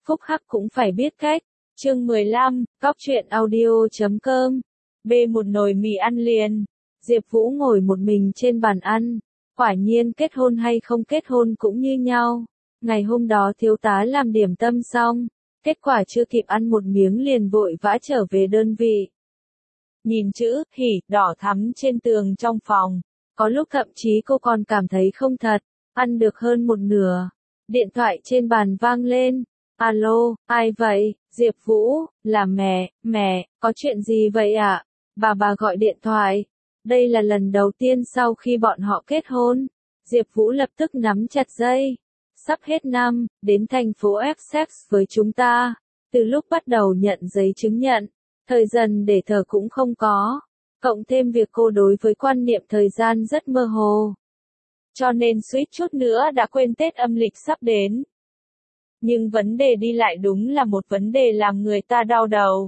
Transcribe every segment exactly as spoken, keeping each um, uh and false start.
phúc hắc cũng phải biết cách. Chương mười lăm, Cóc truyện audio chấm com. Bê một nồi mì ăn liền. Diệp Vũ ngồi một mình trên bàn ăn. Quả nhiên kết hôn hay không kết hôn cũng như nhau. Ngày hôm đó thiếu tá làm điểm tâm xong. Kết quả chưa kịp ăn một miếng liền vội vã trở về đơn vị. Nhìn chữ hỉ đỏ thắm trên tường trong phòng. Có lúc thậm chí cô còn cảm thấy không thật. Ăn được hơn một nửa. Điện thoại trên bàn vang lên. Alo, ai vậy? Diệp Vũ, là mẹ, mẹ, có chuyện gì vậy ạ? À? Bà bà gọi điện thoại. Đây là lần đầu tiên sau khi bọn họ kết hôn. Diệp Vũ lập tức nắm chặt dây. Sắp hết năm, đến thành phố Essex với chúng ta. Từ lúc bắt đầu nhận giấy chứng nhận, thời gian để thờ cũng không có. Cộng thêm việc cô đối với quan niệm thời gian rất mơ hồ. Cho nên suýt chút nữa đã quên Tết âm lịch sắp đến. Nhưng vấn đề đi lại đúng là một vấn đề làm người ta đau đầu.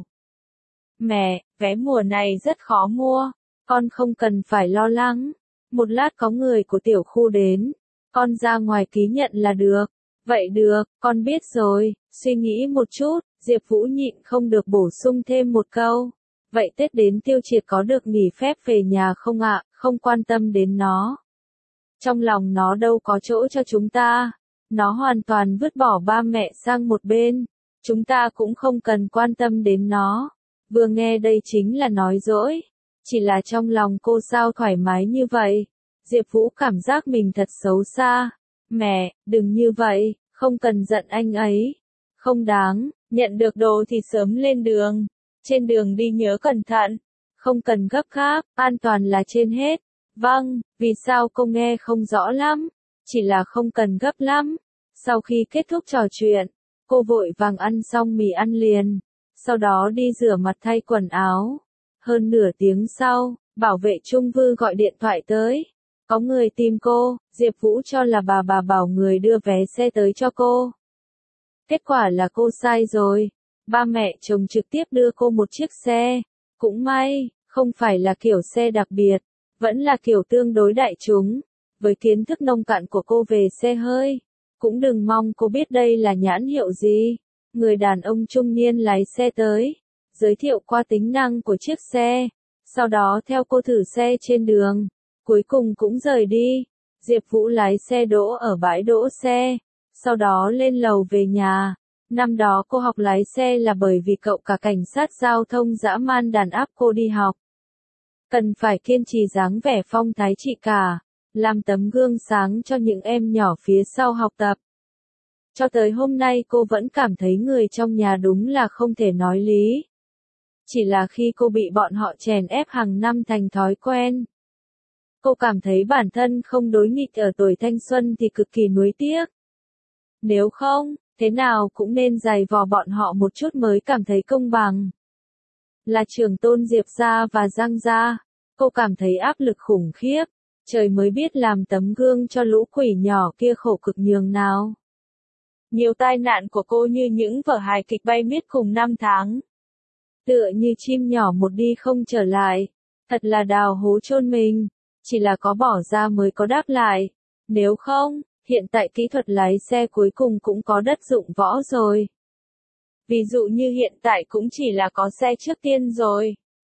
Mẹ, vé mùa này rất khó mua, con không cần phải lo lắng. Một lát có người của tiểu khu đến, con ra ngoài ký nhận là được. Vậy được, con biết rồi, suy nghĩ một chút, Diệp Vũ nhịn không được bổ sung thêm một câu. Vậy Tết đến Tiêu Triệt có được nghỉ phép về nhà không ạ, không quan tâm đến nó. Trong lòng nó đâu có chỗ cho chúng ta. Nó hoàn toàn vứt bỏ ba mẹ sang một bên. Chúng ta cũng không cần quan tâm đến nó. Vừa nghe đây chính là nói dối. Chỉ là trong lòng cô sao thoải mái như vậy. Diệp Vũ cảm giác mình thật xấu xa. Mẹ, đừng như vậy, không cần giận anh ấy. Không đáng, nhận được đồ thì sớm lên đường. Trên đường đi nhớ cẩn thận. Không cần gấp gáp, an toàn là trên hết. Vâng, vì sao cô nghe không rõ lắm? Chỉ là không cần gấp lắm. Sau khi kết thúc trò chuyện, cô vội vàng ăn xong mì ăn liền. Sau đó đi rửa mặt thay quần áo. Hơn nửa tiếng sau, bảo vệ Trung Vư gọi điện thoại tới. Có người tìm cô, Diệp Vũ cho là bà bà bảo người đưa vé xe tới cho cô. Kết quả là cô sai rồi. Ba mẹ chồng trực tiếp đưa cô một chiếc xe. Cũng may, không phải là kiểu xe đặc biệt, vẫn là kiểu tương đối đại chúng. Với kiến thức nông cạn của cô về xe hơi, cũng đừng mong cô biết đây là nhãn hiệu gì. Người đàn ông trung niên lái xe tới, giới thiệu qua tính năng của chiếc xe, sau đó theo cô thử xe trên đường, cuối cùng cũng rời đi. Diệp Vũ lái xe đỗ ở bãi đỗ xe, sau đó lên lầu về nhà. Năm đó cô học lái xe là bởi vì cậu cả cảnh sát giao thông dã man đàn áp cô đi học. Cần phải kiên trì dáng vẻ phong thái chị cả, làm tấm gương sáng cho những em nhỏ phía sau học tập. Cho tới hôm nay cô vẫn cảm thấy người trong nhà đúng là không thể nói lý. Chỉ là khi cô bị bọn họ chèn ép hàng năm thành thói quen. Cô cảm thấy bản thân không đối nghịch ở tuổi thanh xuân thì cực kỳ nuối tiếc. Nếu không, thế nào cũng nên giày vò bọn họ một chút mới cảm thấy công bằng. Là trưởng tôn Diệp gia và Giang gia, cô cảm thấy áp lực khủng khiếp. Trời mới biết làm tấm gương cho lũ quỷ nhỏ kia khổ cực nhường nào. Nhiều tai nạn của cô như những vở hài kịch bay miết cùng năm tháng. Tựa như chim nhỏ một đi không trở lại. Thật là đào hố chôn mình. Chỉ là có bỏ ra mới có đáp lại. Nếu không, hiện tại kỹ thuật lái xe cuối cùng cũng có đất dụng võ rồi. Ví dụ như hiện tại cũng chỉ là có xe trước tiên rồi.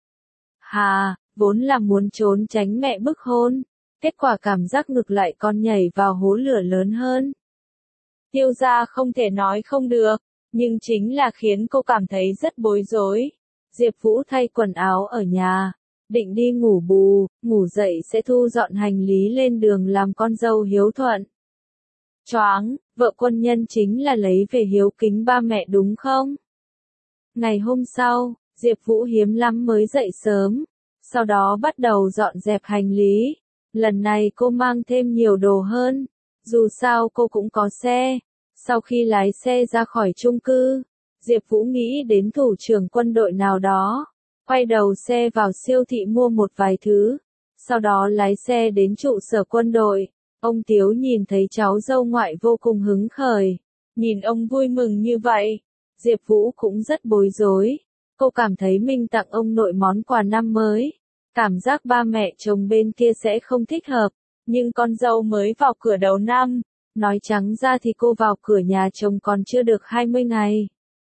Hà, vốn là muốn trốn tránh mẹ bức hôn. Kết quả cảm giác ngược lại con nhảy vào hố lửa lớn hơn. Tiêu gia không thể nói không được, nhưng chính là khiến cô cảm thấy rất bối rối. Diệp Vũ thay quần áo ở nhà, định đi ngủ bù, ngủ dậy sẽ thu dọn hành lý lên đường làm con dâu hiếu thuận. Choáng, vợ quân nhân chính là lấy về hiếu kính ba mẹ đúng không? Ngày hôm sau, Diệp Vũ hiếm lắm mới dậy sớm, sau đó bắt đầu dọn dẹp hành lý. Lần này cô mang thêm nhiều đồ hơn, dù sao cô cũng có xe. Sau khi lái xe ra khỏi chung cư, Diệp Vũ nghĩ đến thủ trưởng quân đội nào đó, quay đầu xe vào siêu thị mua một vài thứ, sau đó lái xe đến trụ sở quân đội. Ông Tiếu nhìn thấy cháu dâu ngoại vô cùng hứng khởi, nhìn ông vui mừng như vậy, Diệp Vũ cũng rất bối rối. Cô cảm thấy mình tặng ông nội món quà năm mới. Cảm giác ba mẹ chồng bên kia sẽ không thích hợp, nhưng con dâu mới vào cửa đầu năm, Nói trắng ra thì cô vào cửa nhà chồng còn chưa được hai mươi ngày.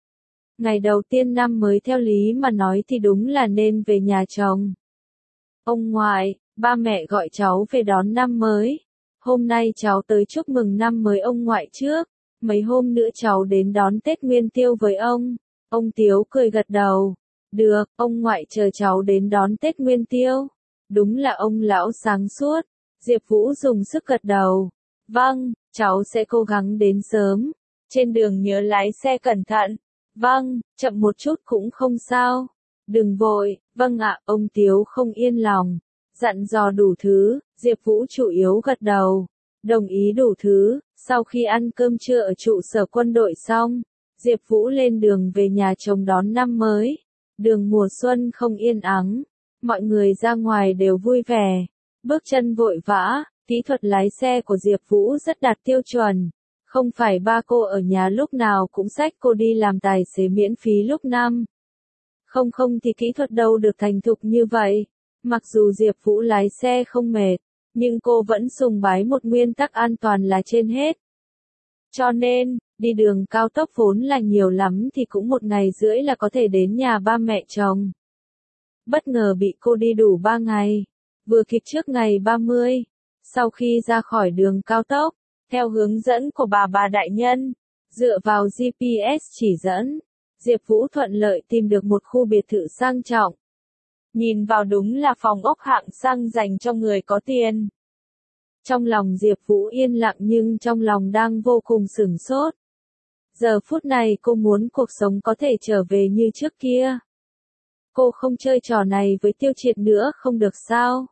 Ngày đầu tiên năm mới theo lý mà nói thì đúng là nên về nhà chồng. Ông ngoại, ba mẹ gọi cháu về đón năm mới. Hôm nay cháu tới chúc mừng năm mới ông ngoại trước. Mấy hôm nữa cháu đến đón Tết Nguyên Tiêu với ông. Ông Tiếu cười gật đầu. Được, ông ngoại chờ cháu đến đón Tết Nguyên Tiêu. Đúng là ông lão sáng suốt. Diệp Vũ dùng sức gật đầu. Vâng, cháu sẽ cố gắng đến sớm. Trên đường nhớ lái xe cẩn thận. Vâng, chậm một chút cũng không sao. Đừng vội, vâng ạ, ông Tiếu không yên lòng. Dặn dò đủ thứ, Diệp Vũ chủ yếu gật đầu. Đồng ý đủ thứ, sau khi ăn cơm trưa ở trụ sở quân đội xong, Diệp Vũ lên đường về nhà chồng đón năm mới. Đường mùa xuân không yên ắng, mọi người ra ngoài đều vui vẻ, bước chân vội vã, kỹ thuật lái xe của Diệp Vũ rất đạt tiêu chuẩn. Không phải ba cô ở nhà lúc nào cũng xách cô đi làm tài xế miễn phí lúc năm. Không không thì kỹ thuật đâu được thành thục như vậy. Mặc dù Diệp Vũ lái xe không mệt, nhưng cô vẫn sùng bái một nguyên tắc an toàn là trên hết. Cho nên, đi đường cao tốc vốn là nhiều lắm thì cũng một ngày rưỡi là có thể đến nhà ba mẹ chồng. Bất ngờ bị cô đi đủ ba ngày, vừa kịp trước ngày ba mươi. Sau khi ra khỏi đường cao tốc, theo hướng dẫn của bà bà đại nhân, dựa vào giê pê ét chỉ dẫn, Diệp Vũ thuận lợi tìm được một khu biệt thự sang trọng. Nhìn vào đúng là phòng ốc hạng sang dành cho người có tiền. Trong lòng Diệp Vũ yên lặng nhưng trong lòng đang vô cùng sửng sốt. Giờ phút này cô muốn cuộc sống có thể trở về như trước kia. Cô không chơi trò này với Tiêu Triệt nữa không được sao?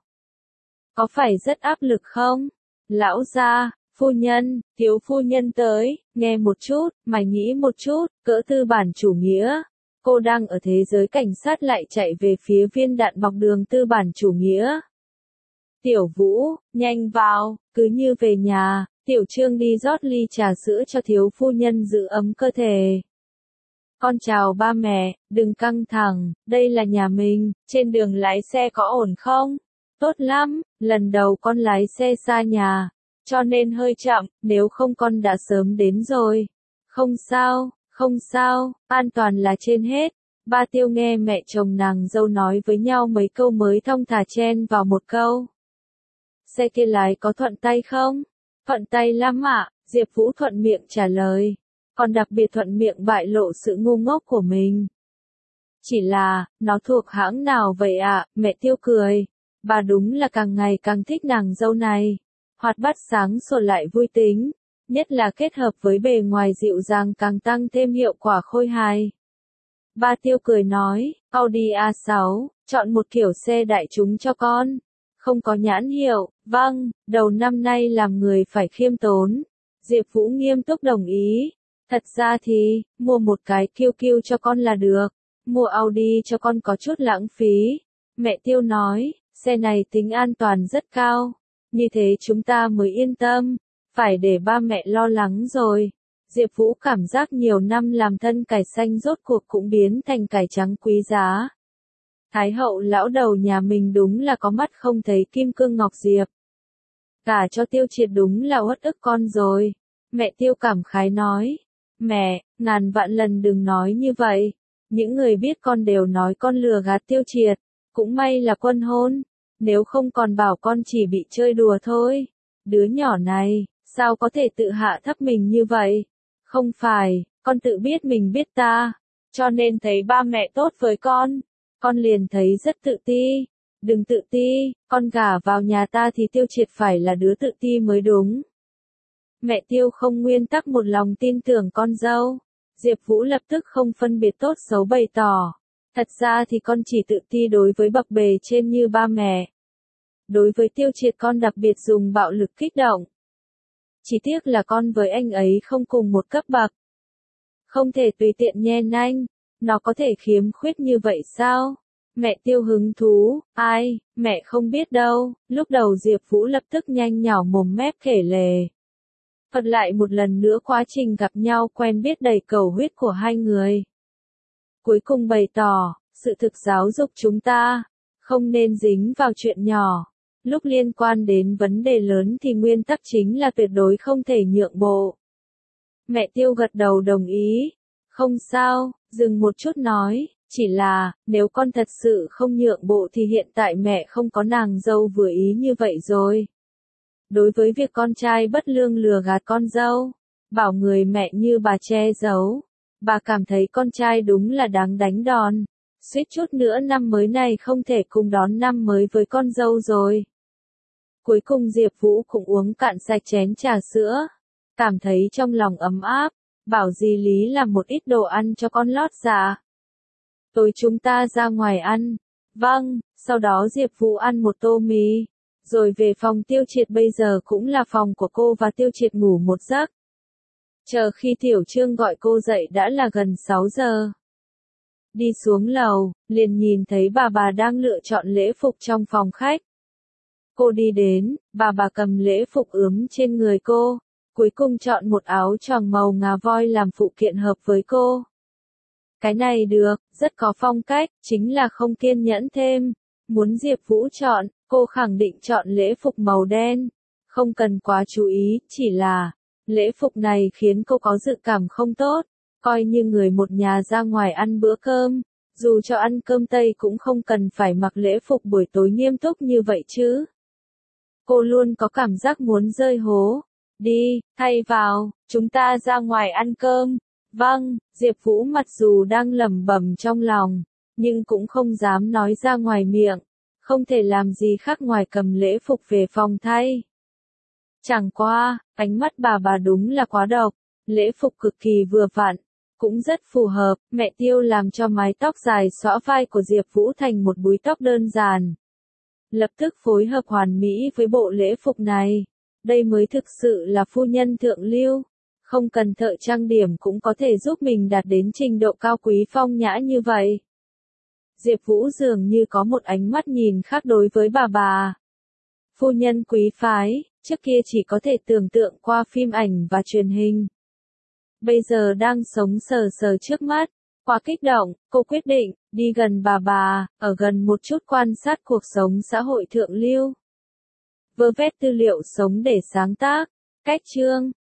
Có phải rất áp lực không? Lão gia, phu nhân, thiếu phu nhân tới, nghe một chút, mày nghĩ một chút, cỡ tư bản chủ nghĩa. Cô đang ở thế giới cảnh sát lại chạy về phía viên đạn bọc đường tư bản chủ nghĩa. Tiểu Vũ, nhanh vào, cứ như về nhà, Tiểu Trương đi rót ly trà sữa cho thiếu phu nhân giữ ấm cơ thể. Con chào ba mẹ, đừng căng thẳng, đây là nhà mình, trên đường lái xe có ổn không? Tốt lắm, lần đầu con lái xe xa nhà, cho nên hơi chậm, nếu không con đã sớm đến rồi. Không sao, không sao, an toàn là trên hết. Ba Tiêu nghe mẹ chồng nàng dâu nói với nhau mấy câu mới thong thả chen vào một câu. Xe kia lái có thuận tay không? Thuận tay lắm ạ, Diệp Vũ thuận miệng trả lời. Còn đặc biệt thuận miệng bại lộ sự ngu ngốc của mình. Chỉ là, nó thuộc hãng nào vậy ạ? Mẹ Tiêu cười. Bà đúng là càng ngày càng thích nàng dâu này. Hoạt bát sáng sủa lại vui tính. Nhất là kết hợp với bề ngoài dịu dàng càng tăng thêm hiệu quả khôi hài. Ba Tiêu cười nói, Audi a sáu, chọn một kiểu xe đại chúng cho con. Không có nhãn hiệu, vâng, đầu năm nay làm người phải khiêm tốn. Diệp Vũ nghiêm túc đồng ý. Thật ra thì, mua một cái kiu kiu cho con là được. Mua Audi cho con có chút lãng phí. Mẹ Tiêu nói, xe này tính an toàn rất cao. Như thế chúng ta mới yên tâm. Phải để ba mẹ lo lắng rồi. Diệp Vũ cảm giác nhiều năm làm thân cải xanh rốt cuộc cũng biến thành cải trắng quý giá. Thái hậu lão đầu nhà mình đúng là có mắt không thấy kim cương ngọc diệp. Cả cho Tiêu Triệt đúng là uất ức con rồi. Mẹ Tiêu cảm khái nói. Mẹ, ngàn vạn lần đừng nói như vậy. Những người biết con đều nói con lừa gạt Tiêu Triệt. Cũng may là quân hôn. Nếu không còn bảo con chỉ bị chơi đùa thôi. Đứa nhỏ này, sao có thể tự hạ thấp mình như vậy? Không phải, con tự biết mình biết ta. Cho nên thấy ba mẹ tốt với con. Con liền thấy rất tự ti. Đừng tự ti, con gả vào nhà ta thì Tiêu Triệt phải là đứa tự ti mới đúng. Mẹ Tiêu không nguyên tắc một lòng tin tưởng con dâu. Diệp Vũ lập tức không phân biệt tốt xấu bày tỏ. Thật ra thì con chỉ tự ti đối với bậc bề trên như ba mẹ. Đối với Tiêu Triệt con đặc biệt dùng bạo lực kích động. Chỉ tiếc là con với anh ấy không cùng một cấp bậc. Không thể tùy tiện nhen anh. Nó có thể khiếm khuyết như vậy sao? Mẹ Tiêu hứng thú, ai, mẹ không biết đâu. Lúc đầu Diệp Vũ lập tức nhanh nhảu mồm mép kể lể. Thuật lại một lần nữa quá trình gặp nhau quen biết đầy cầu huyết của hai người. Cuối cùng bày tỏ, sự thực giáo dục chúng ta, không nên dính vào chuyện nhỏ. Lúc liên quan đến vấn đề lớn thì nguyên tắc chính là tuyệt đối không thể nhượng bộ. Mẹ Tiêu gật đầu đồng ý. Không sao, dừng một chút nói, chỉ là, nếu con thật sự không nhượng bộ thì hiện tại mẹ không có nàng dâu vừa ý như vậy rồi. Đối với việc con trai bất lương lừa gạt con dâu, bảo người mẹ như bà che giấu, bà cảm thấy con trai đúng là đáng đánh đòn. Suýt chút nữa năm mới này không thể cùng đón năm mới với con dâu rồi. Cuối cùng Diệp Vũ cũng uống cạn sạch chén trà sữa, cảm thấy trong lòng ấm áp, bảo dì Lý làm một ít đồ ăn cho con lót dạ. Tối chúng ta ra ngoài ăn. Vâng, sau đó Diệp Vũ ăn một tô mì, rồi về phòng Tiêu Triệt, bây giờ cũng là phòng của cô và Tiêu Triệt ngủ một giấc. Chờ khi Tiểu Trương gọi cô dậy đã là gần sáu giờ. Đi xuống lầu, liền nhìn thấy bà bà đang lựa chọn lễ phục trong phòng khách. Cô đi đến, bà bà cầm lễ phục ướm trên người cô, cuối cùng chọn một áo choàng màu ngà voi làm phụ kiện hợp với cô. Cái này được, rất có phong cách, chính là không kiên nhẫn thêm. Muốn Diệp Vũ chọn, cô khẳng định chọn lễ phục màu đen. Không cần quá chú ý, chỉ là, lễ phục này khiến cô có dự cảm không tốt. Coi như người một nhà ra ngoài ăn bữa cơm, dù cho ăn cơm Tây cũng không cần phải mặc lễ phục buổi tối nghiêm túc như vậy chứ. Cô luôn có cảm giác muốn rơi hố. Đi, thay vào, chúng ta ra ngoài ăn cơm. Vâng, Diệp Vũ mặc dù đang lẩm bẩm trong lòng, nhưng cũng không dám nói ra ngoài miệng, không thể làm gì khác ngoài cầm lễ phục về phòng thay. Chẳng qua, ánh mắt bà bà đúng là quá độc, lễ phục cực kỳ vừa vặn, cũng rất phù hợp, mẹ Tiêu làm cho mái tóc dài xõa vai của Diệp Vũ thành một búi tóc đơn giản. Lập tức phối hợp hoàn mỹ với bộ lễ phục này, đây mới thực sự là phu nhân thượng lưu. Không cần thợ trang điểm cũng có thể giúp mình đạt đến trình độ cao quý phong nhã như vậy. Diệp Vũ dường như có một ánh mắt nhìn khác đối với bà bà. Phu nhân quý phái, trước kia chỉ có thể tưởng tượng qua phim ảnh và truyền hình. Bây giờ đang sống sờ sờ trước mắt. Quá kích động, cô quyết định, đi gần bà bà, ở gần một chút quan sát cuộc sống xã hội thượng lưu. Vơ vét tư liệu sống để sáng tác. Cách chương